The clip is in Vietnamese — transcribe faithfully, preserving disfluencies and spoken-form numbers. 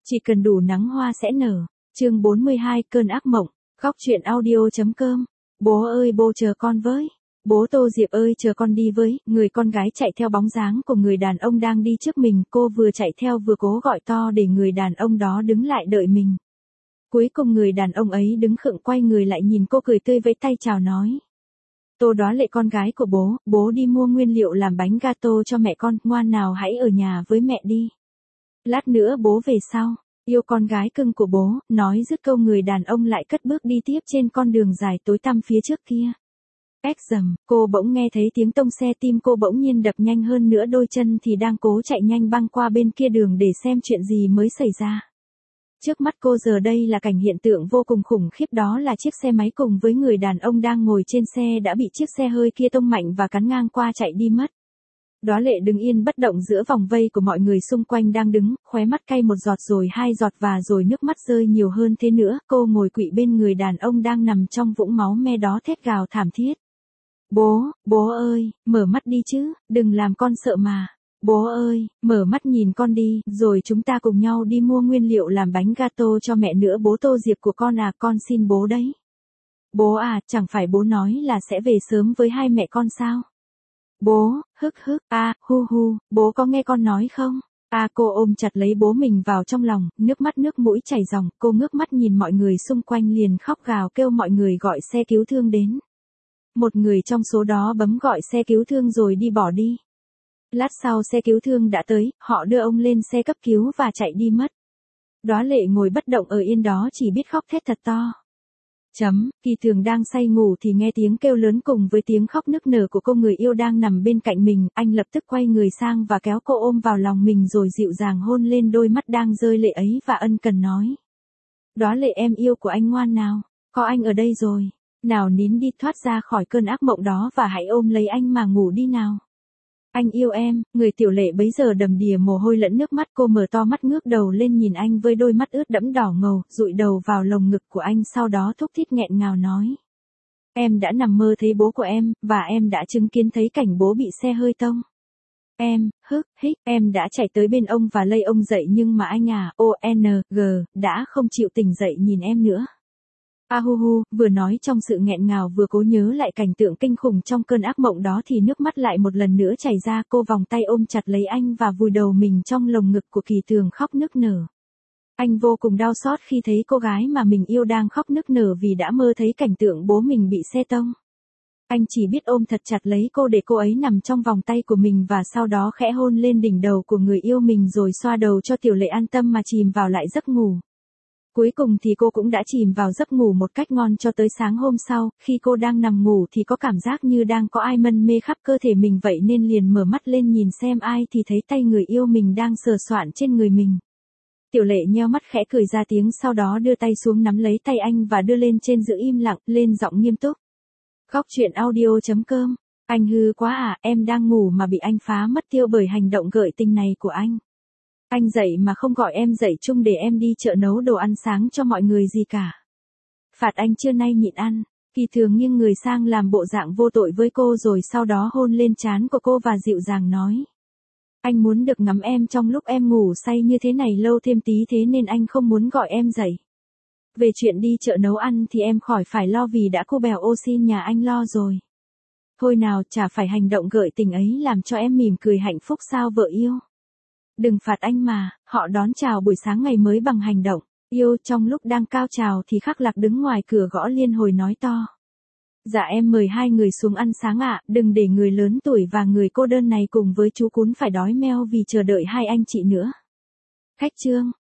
Chỉ cần đủ nắng hoa sẽ nở. Chương bốn mươi hai, cơn ác mộng. Góc truyện audio.com. Bố ơi bố chờ con với. Bố Tô Diệp ơi chờ con đi với. Người con gái chạy theo bóng dáng của người đàn ông đang đi trước mình. Cô vừa chạy theo vừa cố gọi to để người đàn ông đó đứng lại đợi mình. Cuối cùng người đàn ông ấy đứng khựng quay người lại nhìn cô cười tươi vẫy tay chào nói. Tô Đoá Lệ con gái của bố, bố đi mua nguyên liệu làm bánh gato cho mẹ con, ngoan nào hãy ở nhà với mẹ đi. Lát nữa bố về sau. Yêu con gái cưng của bố, nói dứt câu người đàn ông lại cất bước đi tiếp trên con đường dài tối tăm phía trước kia. Ếch dầm, cô bỗng nghe thấy tiếng tông xe, tim cô bỗng nhiên đập nhanh hơn nữa, đôi chân thì đang cố chạy nhanh băng qua bên kia đường để xem chuyện gì mới xảy ra. Trước mắt cô giờ đây là cảnh hiện tượng vô cùng khủng khiếp, đó là chiếc xe máy cùng với người đàn ông đang ngồi trên xe đã bị chiếc xe hơi kia tông mạnh và cắn ngang qua chạy đi mất. Đoá Lệ đứng yên bất động giữa vòng vây của mọi người xung quanh đang đứng, khóe mắt cay một giọt rồi hai giọt và rồi nước mắt rơi nhiều hơn thế nữa, cô ngồi quỵ bên người đàn ông đang nằm trong vũng máu me đó thét gào thảm thiết. Bố, bố ơi, mở mắt đi chứ, đừng làm con sợ mà. Bố ơi, mở mắt nhìn con đi, rồi chúng ta cùng nhau đi mua nguyên liệu làm bánh gato cho mẹ nữa. Bố Tô Diệp của con à, con xin bố đấy. Bố à, chẳng phải bố nói là sẽ về sớm với hai mẹ con sao? Bố, hức hức, a, à, hu hu, bố có nghe con nói không? A à, cô ôm chặt lấy bố mình vào trong lòng, nước mắt nước mũi chảy ròng, cô ngước mắt nhìn mọi người xung quanh liền khóc gào kêu mọi người gọi xe cứu thương đến. Một người trong số đó bấm gọi xe cứu thương rồi đi bỏ đi. Lát sau xe cứu thương đã tới, họ đưa ông lên xe cấp cứu và chạy đi mất. Đoá Lệ ngồi bất động ở yên đó chỉ biết khóc thét thật to. Chấm, Kỳ Thường đang say ngủ thì nghe tiếng kêu lớn cùng với tiếng khóc nức nở của cô người yêu đang nằm bên cạnh mình, anh lập tức quay người sang và kéo cô ôm vào lòng mình rồi dịu dàng hôn lên đôi mắt đang rơi lệ ấy và ân cần nói. Đoá Lệ em yêu của anh ngoan nào, có anh ở đây rồi, nào nín đi, thoát ra khỏi cơn ác mộng đó và hãy ôm lấy anh mà ngủ đi nào. Anh yêu em. Người Tiểu Lệ bấy giờ đầm đìa mồ hôi lẫn nước mắt, cô mở to mắt ngước đầu lên nhìn anh với đôi mắt ướt đẫm đỏ ngầu, dụi đầu vào lồng ngực của anh, sau đó thúc thít nghẹn ngào nói. Em đã nằm mơ thấy bố của em, và em đã chứng kiến thấy cảnh bố bị xe hơi tông. Em, hức, hích, em đã chạy tới bên ông và lay ông dậy nhưng mà anh à, o en gi, đã không chịu tỉnh dậy nhìn em nữa. A hu hu, vừa nói trong sự nghẹn ngào vừa cố nhớ lại cảnh tượng kinh khủng trong cơn ác mộng đó thì nước mắt lại một lần nữa chảy ra, cô vòng tay ôm chặt lấy anh và vùi đầu mình trong lồng ngực của Kỳ Thường khóc nức nở. Anh vô cùng đau xót khi thấy cô gái mà mình yêu đang khóc nức nở vì đã mơ thấy cảnh tượng bố mình bị xe tông. Anh chỉ biết ôm thật chặt lấy cô để cô ấy nằm trong vòng tay của mình và sau đó khẽ hôn lên đỉnh đầu của người yêu mình rồi xoa đầu cho Tiểu Lệ an tâm mà chìm vào lại giấc ngủ. Cuối cùng thì cô cũng đã chìm vào giấc ngủ một cách ngon cho tới sáng hôm sau, khi cô đang nằm ngủ thì có cảm giác như đang có ai mân mê khắp cơ thể mình vậy nên liền mở mắt lên nhìn xem ai thì thấy tay người yêu mình đang sờ soạn trên người mình. Tiểu Lệ nheo mắt khẽ cười ra tiếng, sau đó đưa tay xuống nắm lấy tay anh và đưa lên trên giữ im lặng, lên giọng nghiêm túc. Góc truyện audio.com. Anh hư quá à, em đang ngủ mà bị anh phá mất tiêu bởi hành động gợi tình này của anh. Anh dậy mà không gọi em dậy chung để em đi chợ nấu đồ ăn sáng cho mọi người gì cả. Phạt anh trưa nay nhịn ăn. Kỳ Thường nghiêng người sang làm bộ dạng vô tội với cô rồi sau đó hôn lên trán của cô và dịu dàng nói. Anh muốn được ngắm em trong lúc em ngủ say như thế này lâu thêm tí thế nên anh không muốn gọi em dậy. Về chuyện đi chợ nấu ăn thì em khỏi phải lo vì đã cô bèo ô xin nhà anh lo rồi. Thôi nào, chả phải hành động gợi tình ấy làm cho em mỉm cười hạnh phúc sao vợ yêu. Đừng phạt anh mà, họ đón chào buổi sáng ngày mới bằng hành động yêu. Trong lúc đang cao trào thì Khắc Lạc đứng ngoài cửa gõ liên hồi nói to. Dạ em mời hai người xuống ăn sáng ạ, đừng để người lớn tuổi và người cô đơn này cùng với chú cún phải đói meo vì chờ đợi hai anh chị nữa. Khách trương,